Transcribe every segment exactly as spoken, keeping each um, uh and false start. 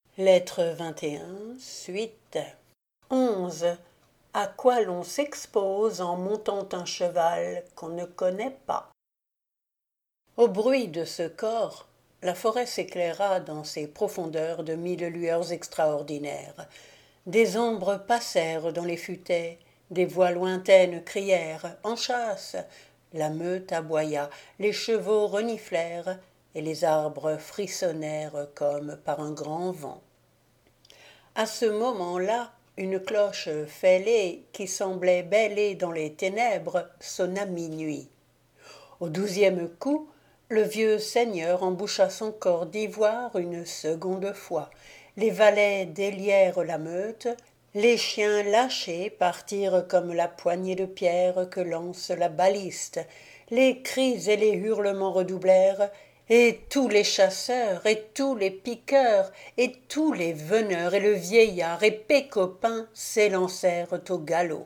Lettre vingt et un, suite. onze. À quoi l'on s'expose en montant un cheval qu'on ne connaît pas. Au bruit de ce corps, la forêt s'éclaira dans ses profondeurs de mille lueurs extraordinaires. Des ombres passèrent dans les futaies, des voix lointaines crièrent « En chasse !» La meute aboya, les chevaux reniflèrent, et les arbres frissonnèrent comme par un grand vent. À ce moment-là, une cloche fêlée, qui semblait bêler dans les ténèbres, sonna minuit. Au douzième coup, le vieux seigneur emboucha son corps d'ivoire une seconde fois. Les valets délièrent la meute, les chiens lâchés partirent comme la poignée de pierre que lance la baliste. Les cris et les hurlements redoublèrent, et tous les chasseurs, et tous les piqueurs, et tous les veneurs, et le vieillard, et Pécopin s'élancèrent au galop.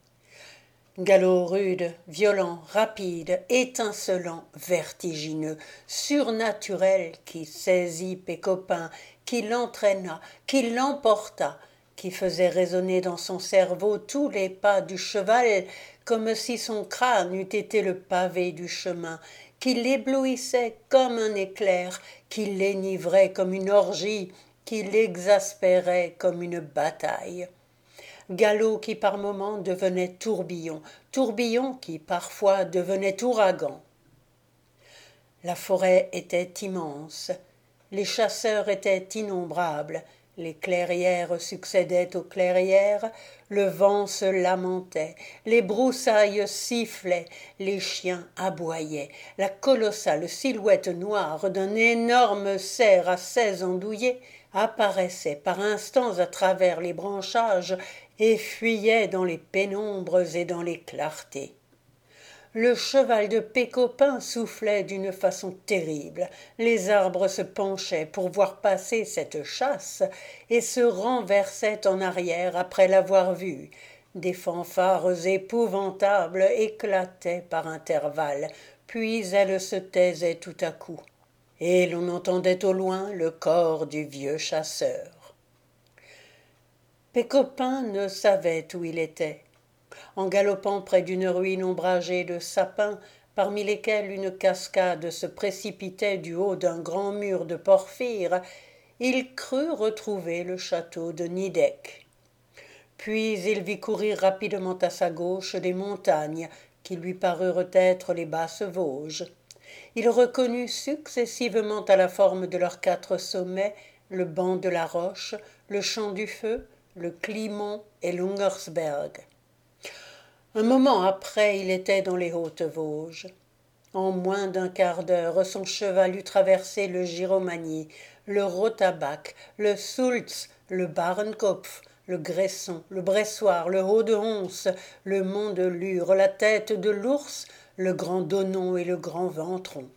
Galop rude, violent, rapide, étincelant, vertigineux, surnaturel, qui saisit Pécopin, qui l'entraîna, qui l'emporta, qui faisait résonner dans son cerveau tous les pas du cheval, comme si son crâne eût été le pavé du chemin, qui l'éblouissait comme un éclair, qui l'enivrait comme une orgie, qui l'exaspérait comme une bataille. Galop qui par moments devenait tourbillon, tourbillon qui parfois devenait ouragan. La forêt était immense, les chasseurs étaient innombrables, les clairières succédaient aux clairières, le vent se lamentait, les broussailles sifflaient, les chiens aboyaient, la colossale silhouette noire d'un énorme cerf à seize andouillés apparaissait par instants à travers les branchages et fuyait dans les pénombres et dans les clartés. Le cheval de Pécopin soufflait d'une façon terrible, les arbres se penchaient pour voir passer cette chasse et se renversaient en arrière après l'avoir vue. Des fanfares épouvantables éclataient par intervalles, puis elles se taisaient tout à coup, et l'on entendait au loin le corps du vieux chasseur. Pécopin ne savait où il était. En galopant près d'une ruine ombragée de sapins, parmi lesquels une cascade se précipitait du haut d'un grand mur de porphyre, il crut retrouver le château de Nidec. Puis il vit courir rapidement à sa gauche des montagnes qui lui parurent être les basses Vosges. Il reconnut successivement à la forme de leurs quatre sommets le banc de la Roche, le champ du Feu, le Climont et l'Ungersberg. Un moment après, il était dans les Hautes-Vosges. En moins d'un quart d'heure, son cheval eut traversé le Giromagny, le Rotabach, le Sulz, le Barenkopf, le Gresson, le Bressoir, le Haut-de-Honse, le Mont de Lure, la tête de l'Ours, le Grand Donon et le Grand Ventron.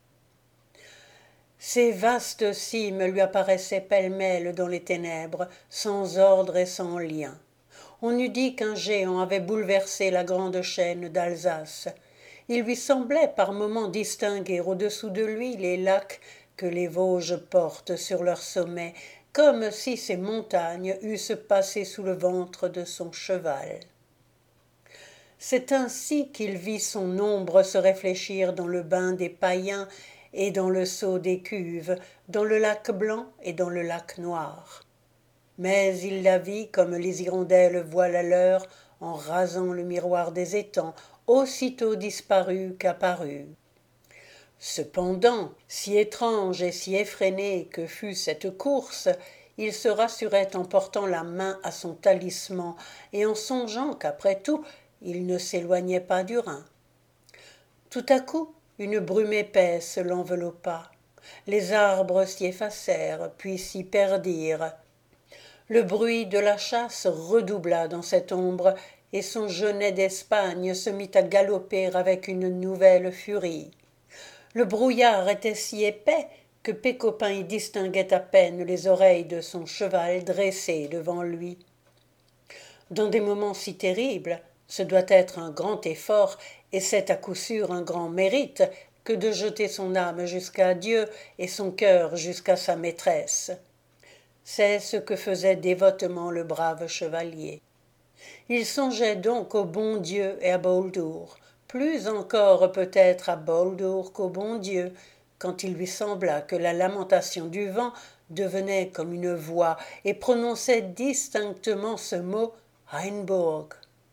Ces vastes cimes lui apparaissaient pêle-mêle dans les ténèbres, sans ordre et sans lien. On eût dit qu'un géant avait bouleversé la grande chaîne d'Alsace. Il lui semblait par moments distinguer au-dessous de lui les lacs que les Vosges portent sur leur sommet, comme si ces montagnes eussent passé sous le ventre de son cheval. C'est ainsi qu'il vit son ombre se réfléchir dans le bain des païens et dans le seau des cuves, dans le lac blanc et dans le lac noir. Mais il la vit comme les hirondelles voient la leur en rasant le miroir des étangs, aussitôt disparue qu'apparue. Cependant, si étrange et si effrénée que fût cette course, il se rassurait en portant la main à son talisman et en songeant qu'après tout, il ne s'éloignait pas du Rhin. Tout à coup, une brume épaisse l'enveloppa. Les arbres s'y effacèrent, puis s'y perdirent. Le bruit de la chasse redoubla dans cette ombre, et son genet d'Espagne se mit à galoper avec une nouvelle furie. Le brouillard était si épais que Pécopin y distinguait à peine les oreilles de son cheval dressé devant lui. Dans des moments si terribles, ce doit être un grand effort, et c'est à coup sûr un grand mérite, que de jeter son âme jusqu'à Dieu et son cœur jusqu'à sa maîtresse. C'est ce que faisait dévotement le brave chevalier. Il songeait donc au bon Dieu et à Baldur, plus encore peut-être à Baldur qu'au bon Dieu, quand il lui sembla que la lamentation du vent devenait comme une voix et prononçait distinctement ce mot Heinburg.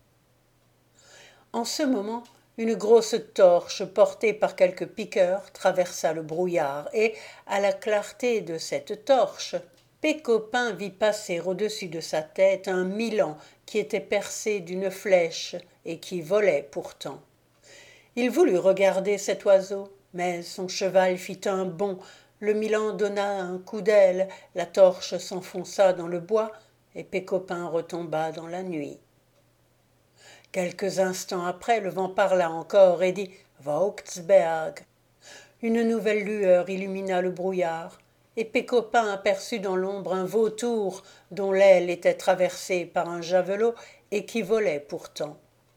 En ce moment, une grosse torche portée par quelques piqueurs traversa le brouillard et, à la clarté de cette torche, Pécopin vit passer au-dessus de sa tête un milan qui était percé d'une flèche et qui volait pourtant. Il voulut regarder cet oiseau, mais son cheval fit un bond, le milan donna un coup d'aile, la torche s'enfonça dans le bois et Pécopin retomba dans la nuit. Quelques instants après, le vent parla encore et dit « Vauxberg ». Une nouvelle lueur illumina le brouillard, et Pécopin aperçut dans l'ombre un vautour dont l'aile était traversée par un javelot et qui volait pourtant.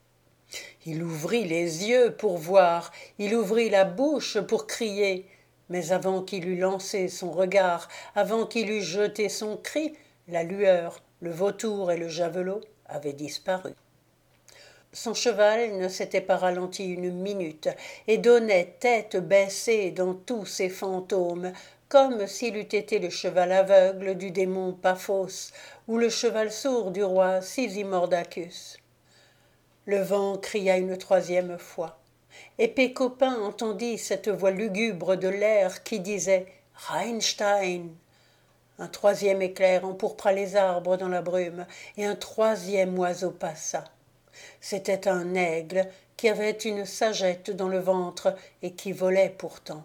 Il ouvrit les yeux pour voir, il ouvrit la bouche pour crier, mais avant qu'il eût lancé son regard, avant qu'il eût jeté son cri, la lueur, le vautour et le javelot avaient disparu. Son cheval ne s'était pas ralenti une minute et donnait tête baissée dans tous ses fantômes, comme s'il eût été le cheval aveugle du démon Paphos ou le cheval sourd du roi Sisimordacus. Le vent cria une troisième fois, et Pécopin entendit cette voix lugubre de l'air qui disait « Rheinstein ». Un troisième éclair empourpra les arbres dans la brume, et un troisième oiseau passa. C'était un aigle qui avait une sagette dans le ventre et qui volait pourtant.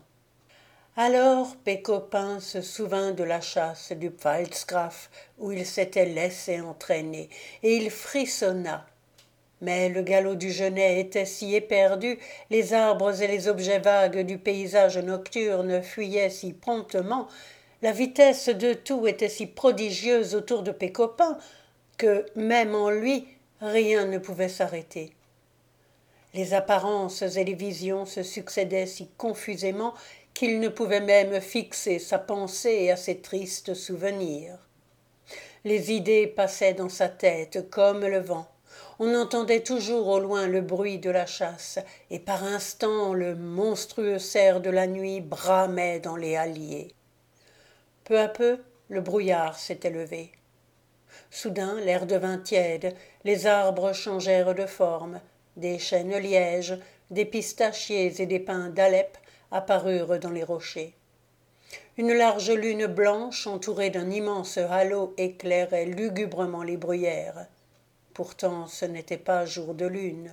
Alors Pécopin se souvint de la chasse du Pfalzgraf où il s'était laissé entraîner, et il frissonna. Mais le galop du genêt était si éperdu, les arbres et les objets vagues du paysage nocturne fuyaient si promptement, la vitesse de tout était si prodigieuse autour de Pécopin, que, même en lui, rien ne pouvait s'arrêter. Les apparences et les visions se succédaient si confusément qu'il ne pouvait même fixer sa pensée à ces tristes souvenirs. Les idées passaient dans sa tête comme le vent. On entendait toujours au loin le bruit de la chasse, et par instants le monstrueux cerf de la nuit bramait dans les halliers. Peu à peu, le brouillard s'était levé. Soudain, l'air devint tiède, les arbres changèrent de forme, des chênes lièges, des pistachiers et des pins d'Alep apparurent dans les rochers. Une large lune blanche entourée d'un immense halo éclairait lugubrement les bruyères. Pourtant ce n'était pas jour de lune.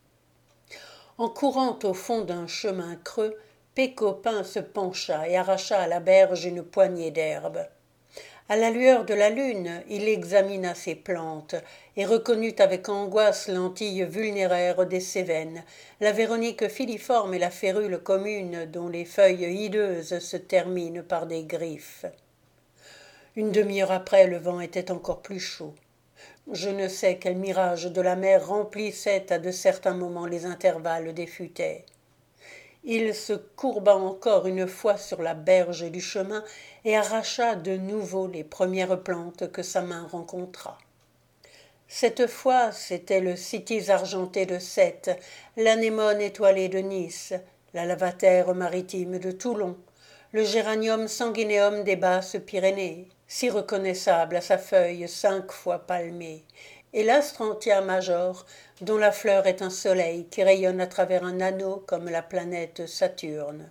En courant au fond d'un chemin creux, Pécopin se pencha et arracha à la berge une poignée d'herbe. À la lueur de la lune, il examina ses plantes et reconnut avec angoisse l'antille vulnéraire des Cévennes, la véronique filiforme et la férule commune dont les feuilles hideuses se terminent par des griffes. Une demi-heure après, le vent était encore plus chaud. Je ne sais quel mirage de la mer remplissait à de certains moments les intervalles des futaies. Il se courba encore une fois sur la berge du chemin et arracha de nouveau les premières plantes que sa main rencontra. Cette fois, c'était le cytis argenté de Sète, l'anémone étoilée de Nice, la lavatère maritime de Toulon, le géranium sanguinéum des basses Pyrénées, si reconnaissable à sa feuille cinq fois palmée, et l'astrantia major, dont la fleur est un soleil qui rayonne à travers un anneau comme la planète Saturne.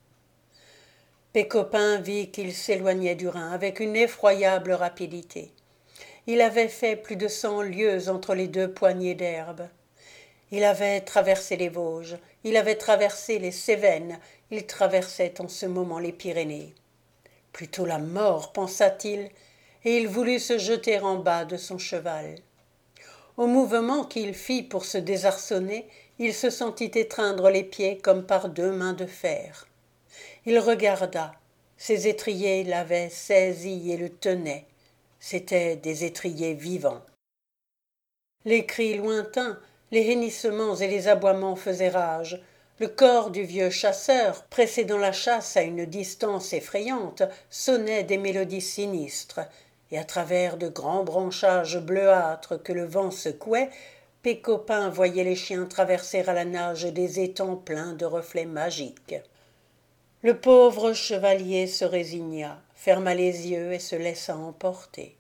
Pécopin vit qu'il s'éloignait du Rhin avec une effroyable rapidité. Il avait fait plus de cent lieues entre les deux poignées d'herbe. Il avait traversé les Vosges, il avait traversé les Cévennes, il traversait en ce moment les Pyrénées. Plutôt la mort, pensa-t-il, et il voulut se jeter en bas de son cheval. Au mouvement qu'il fit pour se désarçonner, il se sentit étreindre les pieds comme par deux mains de fer. Il regarda. Ses étriers l'avaient saisi et le tenaient. C'étaient des étriers vivants. Les cris lointains, les hennissements et les aboiements faisaient rage. Le corps du vieux chasseur, précédant la chasse à une distance effrayante, sonnait des mélodies sinistres. et à travers de grands branchages bleuâtres que le vent secouait, Pécopin voyait les chiens traverser à la nage des étangs pleins de reflets magiques. Le pauvre chevalier se résigna, ferma les yeux et se laissa emporter.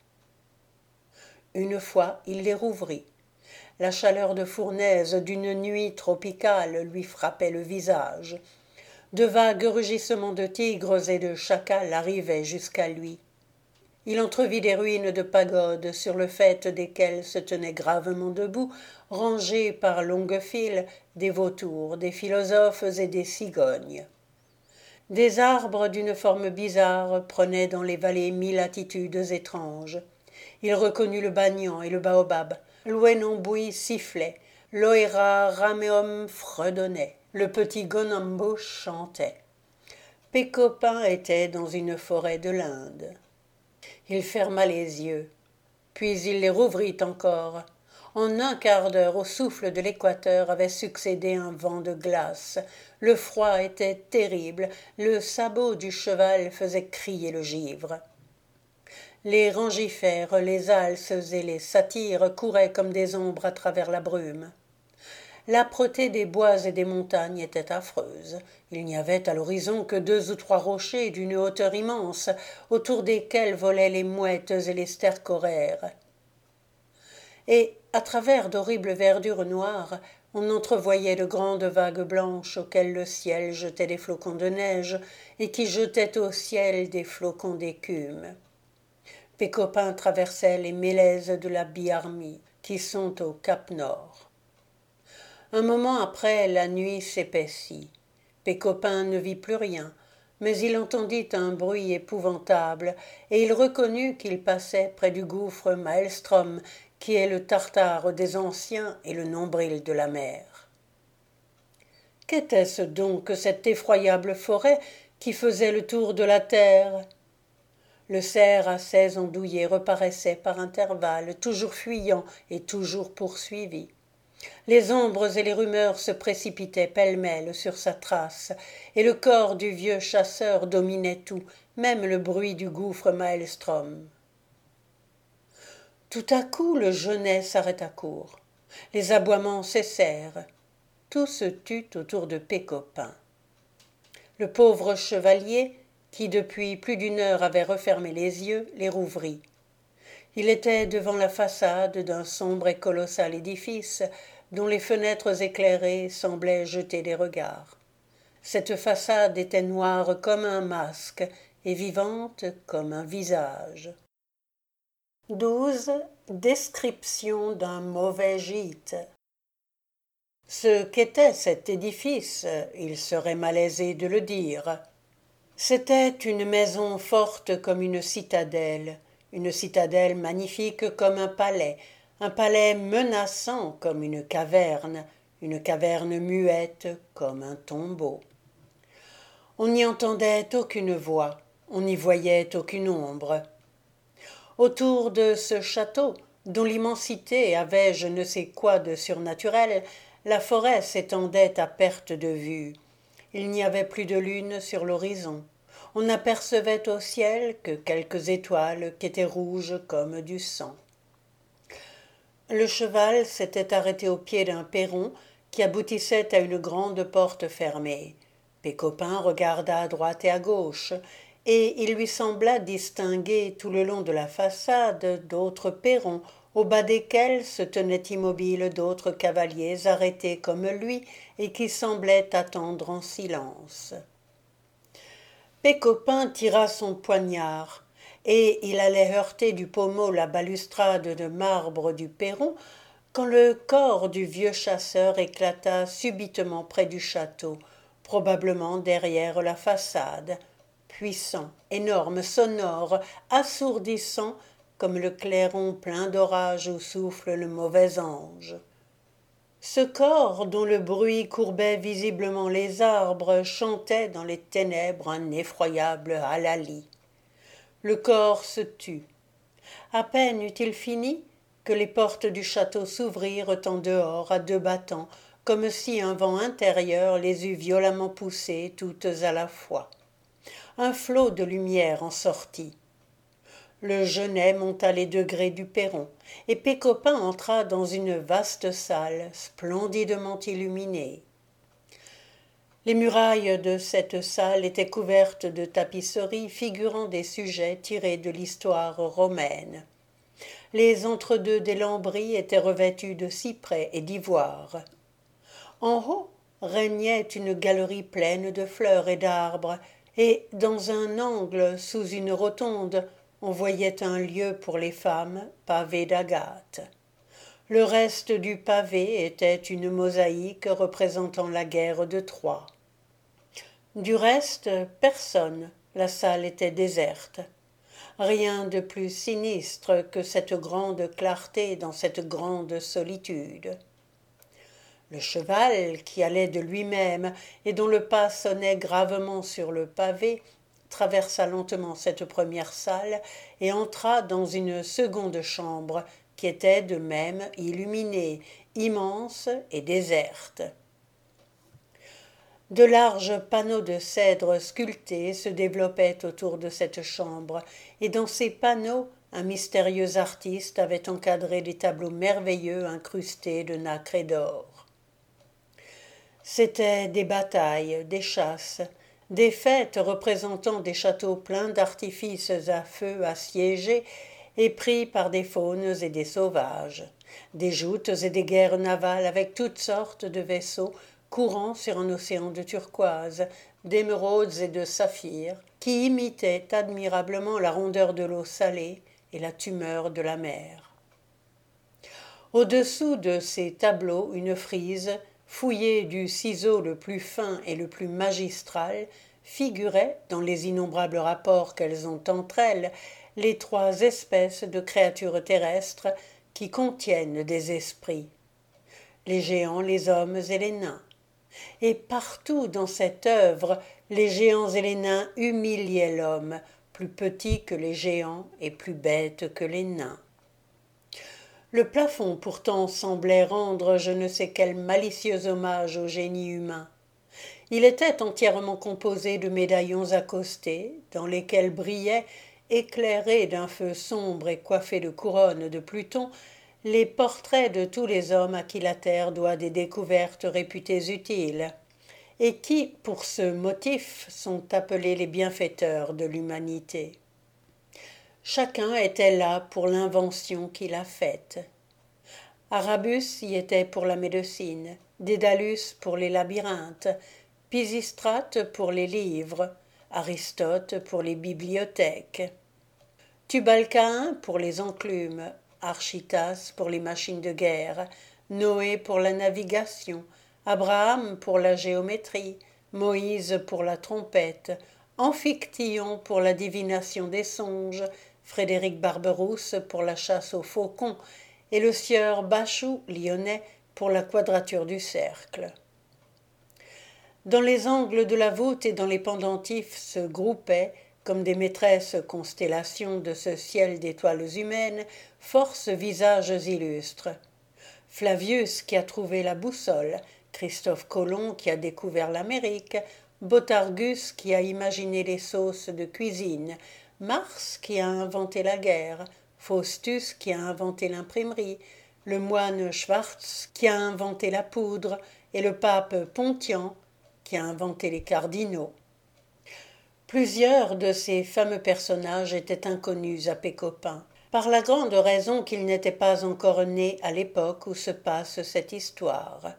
Une fois, il les rouvrit. La chaleur de fournaise d'une nuit tropicale lui frappait le visage. De vagues rugissements de tigres et de chacals arrivaient jusqu'à lui. Il entrevit des ruines de pagodes sur le faîte desquelles se tenaient gravement debout, rangés par longues files, des vautours, des philosophes et des cigognes. Des arbres d'une forme bizarre prenaient dans les vallées mille attitudes étranges. Il reconnut le banyan et le baobab. L'ouenambouis sifflait, l'oïra rameum fredonnait, le petit gonambo chantait. Pécopin était dans une forêt de l'Inde. Il ferma les yeux, puis il les rouvrit encore. En un quart d'heure, au souffle de l'équateur avait succédé un vent de glace. Le froid était terrible, le sabot du cheval faisait crier le givre. Les rangifères, les alces et les satyres couraient comme des ombres à travers la brume. L'âpreté des bois et des montagnes était affreuse. Il n'y avait à l'horizon que deux ou trois rochers d'une hauteur immense, autour desquels volaient les mouettes et les stercoraires. Et, à travers d'horribles verdures noires, on entrevoyait de grandes vagues blanches auxquelles le ciel jetait des flocons de neige et qui jetaient au ciel des flocons d'écume. Pécopin traversait les mélèzes de la Biarmie, qui sont au Cap Nord. Un moment après, la nuit s'épaissit. Pécopin ne vit plus rien, mais il entendit un bruit épouvantable, et il reconnut qu'il passait près du gouffre Maelstrom, qui est le Tartare des anciens et le nombril de la mer. Qu'était-ce donc que cette effroyable forêt qui faisait le tour de la terre ? Le cerf assez andouillé reparaissait par intervalles, toujours fuyant et toujours poursuivi. Les ombres et les rumeurs se précipitaient pêle-mêle sur sa trace, et le corps du vieux chasseur dominait tout, même le bruit du gouffre Maelstrom. Tout à coup, le genet s'arrêta court. Les aboiements cessèrent. Tout se tut autour de Pécopin. Le pauvre chevalier, qui depuis plus d'une heure avait refermé les yeux, les rouvrit. Il était devant la façade d'un sombre et colossal édifice dont les fenêtres éclairées semblaient jeter des regards. Cette façade était noire comme un masque et vivante comme un visage. douze. Description d'un mauvais gîte. Ce qu'était cet édifice, il serait malaisé de le dire. C'était une maison forte comme une citadelle, une citadelle magnifique comme un palais, un palais menaçant comme une caverne, une caverne muette comme un tombeau. On n'y entendait aucune voix, on n'y voyait aucune ombre. Autour de ce château, dont l'immensité avait je ne sais quoi de surnaturel, la forêt s'étendait à perte de vue. Il n'y avait plus de lune sur l'horizon. On n'apercevait au ciel que quelques étoiles qui étaient rouges comme du sang. Le cheval s'était arrêté au pied d'un perron qui aboutissait à une grande porte fermée. Pécopin regarda à droite et à gauche, et il lui sembla distinguer tout le long de la façade d'autres perrons, au bas desquels se tenaient immobiles d'autres cavaliers arrêtés comme lui et qui semblaient attendre en silence. Pécopin tira son poignard, et il allait heurter du pommeau la balustrade de marbre du perron, quand le corps du vieux chasseur éclata subitement près du château, probablement derrière la façade, puissant, énorme, sonore, assourdissant, comme le clairon plein d'orage où souffle le mauvais ange. Ce corps, dont le bruit courbait visiblement les arbres, chantait dans les ténèbres un effroyable halali. Le corps se tut. À peine eut-il fini que les portes du château s'ouvrirent en dehors à deux battants, comme si un vent intérieur les eût violemment poussées toutes à la fois. Un flot de lumière en sortit. Le Genet monta les degrés du perron, et Pécopin entra dans une vaste salle, splendidement illuminée. Les murailles de cette salle étaient couvertes de tapisseries figurant des sujets tirés de l'histoire romaine. Les entre-deux des lambris étaient revêtus de cyprès et d'ivoire. En haut régnait une galerie pleine de fleurs et d'arbres, et dans un angle sous une rotonde, on voyait un lieu pour les femmes pavé d'agate. Le reste du pavé était une mosaïque représentant la guerre de Troie. Du reste, personne, la salle était déserte. Rien de plus sinistre que cette grande clarté dans cette grande solitude. Le cheval, qui allait de lui-même et dont le pas sonnait gravement sur le pavé, traversa lentement cette première salle et entra dans une seconde chambre qui était de même illuminée, immense et déserte. De larges panneaux de cèdre sculptés se développaient autour de cette chambre, et dans ces panneaux un mystérieux artiste avait encadré des tableaux merveilleux incrustés de nacre et d'or. C'étaient des batailles, des chasses, des fêtes représentant des châteaux pleins d'artifices à feu assiégés et pris par des faunes et des sauvages, des joutes et des guerres navales avec toutes sortes de vaisseaux courant sur un océan de turquoise, d'émeraudes et de saphirs, qui imitaient admirablement la rondeur de l'eau salée et la tumeur de la mer. Au-dessous de ces tableaux, une frise, fouillée du ciseau le plus fin et le plus magistral, figurait, dans les innombrables rapports qu'elles ont entre elles, les trois espèces de créatures terrestres qui contiennent des esprits, les géants, les hommes et les nains. Et partout dans cette œuvre, les géants et les nains humiliaient l'homme, plus petit que les géants et plus bête que les nains. Le plafond pourtant semblait rendre je ne sais quel malicieux hommage au génie humain. Il était entièrement composé de médaillons accostés, dans lesquels brillaient, éclairés d'un feu sombre et coiffés de couronnes de Pluton, les portraits de tous les hommes à qui la terre doit des découvertes réputées utiles, et qui, pour ce motif, sont appelés les bienfaiteurs de l'humanité. Chacun était là pour l'invention qu'il a faite. Arabus y était pour la médecine, Dédalus pour les labyrinthes, Pisistrate pour les livres, Aristote pour les bibliothèques, Tubalcain pour les enclumes, Archytas pour les machines de guerre, Noé pour la navigation, Abraham pour la géométrie, Moïse pour la trompette, Amphictyon pour la divination des songes, Frédéric Barberousse pour la chasse aux faucons, et le sieur Bachou lyonnais pour la quadrature du cercle. Dans les angles de la voûte et dans les pendentifs se groupaient, comme des maîtresses constellations de ce ciel d'étoiles humaines, force visages illustres. Flavius qui a trouvé la boussole, Christophe Colomb qui a découvert l'Amérique, Botargus qui a imaginé les sauces de cuisine, Mars qui a inventé la guerre, Faustus qui a inventé l'imprimerie, le moine Schwartz qui a inventé la poudre et le pape Pontian qui a inventé les cardinaux. Plusieurs de ces fameux personnages étaient inconnus à Pécopin, par la grande raison qu'il n'était pas encore né à l'époque où se passe cette histoire.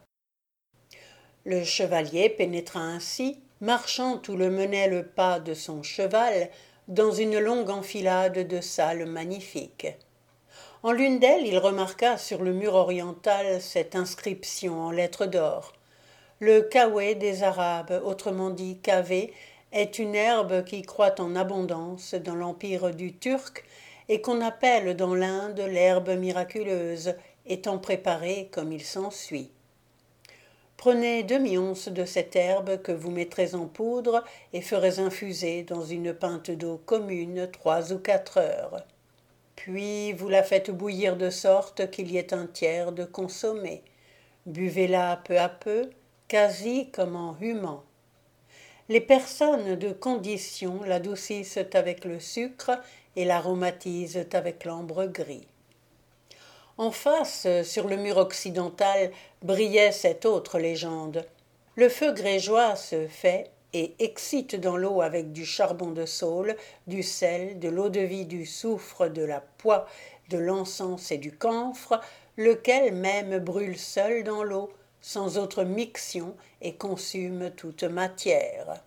Le chevalier pénétra ainsi, marchant où le menait le pas de son cheval, dans une longue enfilade de salles magnifiques. En l'une d'elles, il remarqua sur le mur oriental cette inscription en lettres d'or. Le kawé des Arabes, autrement dit kavé, est une herbe qui croît en abondance dans l'empire du Turc et qu'on appelle dans l'Inde l'herbe miraculeuse, étant préparée comme il s'ensuit. Prenez demi-once de cette herbe que vous mettrez en poudre et ferez infuser dans une pinte d'eau commune trois ou quatre heures. Puis vous la faites bouillir de sorte qu'il y ait un tiers de consommé. Buvez-la peu à peu, quasi comme en humant. Les personnes de condition l'adoucissent avec le sucre et l'aromatisent avec l'ambre gris. En face, sur le mur occidental, brillait cette autre légende. Le feu grégeois se fait et excite dans l'eau avec du charbon de saule, du sel, de l'eau-de-vie, du soufre, de la poix, de l'encens et du camphre, lequel même brûle seul dans l'eau, sans autre mixion, et consume toute matière.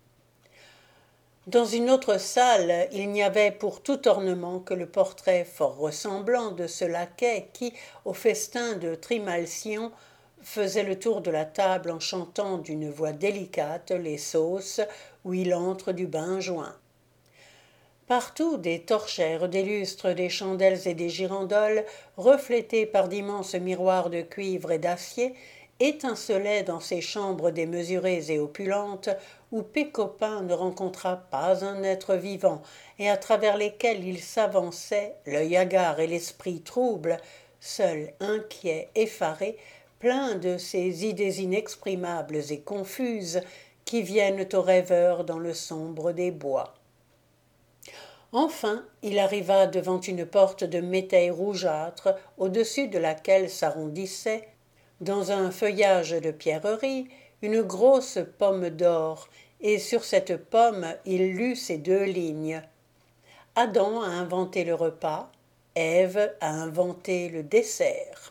Dans une autre salle, il n'y avait pour tout ornement que le portrait fort ressemblant de ce laquais qui, au festin de Trimalcion, faisait le tour de la table en chantant d'une voix délicate les sauces où il entre du bain joint. Partout des torchères, des lustres, des chandelles et des girandoles, reflétées par d'immenses miroirs de cuivre et d'acier, étincelaient dans ces chambres démesurées et opulentes où Pécopin ne rencontra pas un être vivant et à travers lesquels il s'avançait, l'œil hagard et l'esprit trouble, seul, inquiet, effaré, plein de ces idées inexprimables et confuses qui viennent aux rêveurs dans le sombre des bois. Enfin, il arriva devant une porte de métail rougeâtre, au-dessus de laquelle s'arrondissait, dans un feuillage de pierreries, une grosse pomme d'or, et sur cette pomme il lut ces deux lignes. Adam a inventé le repas, Ève a inventé le dessert.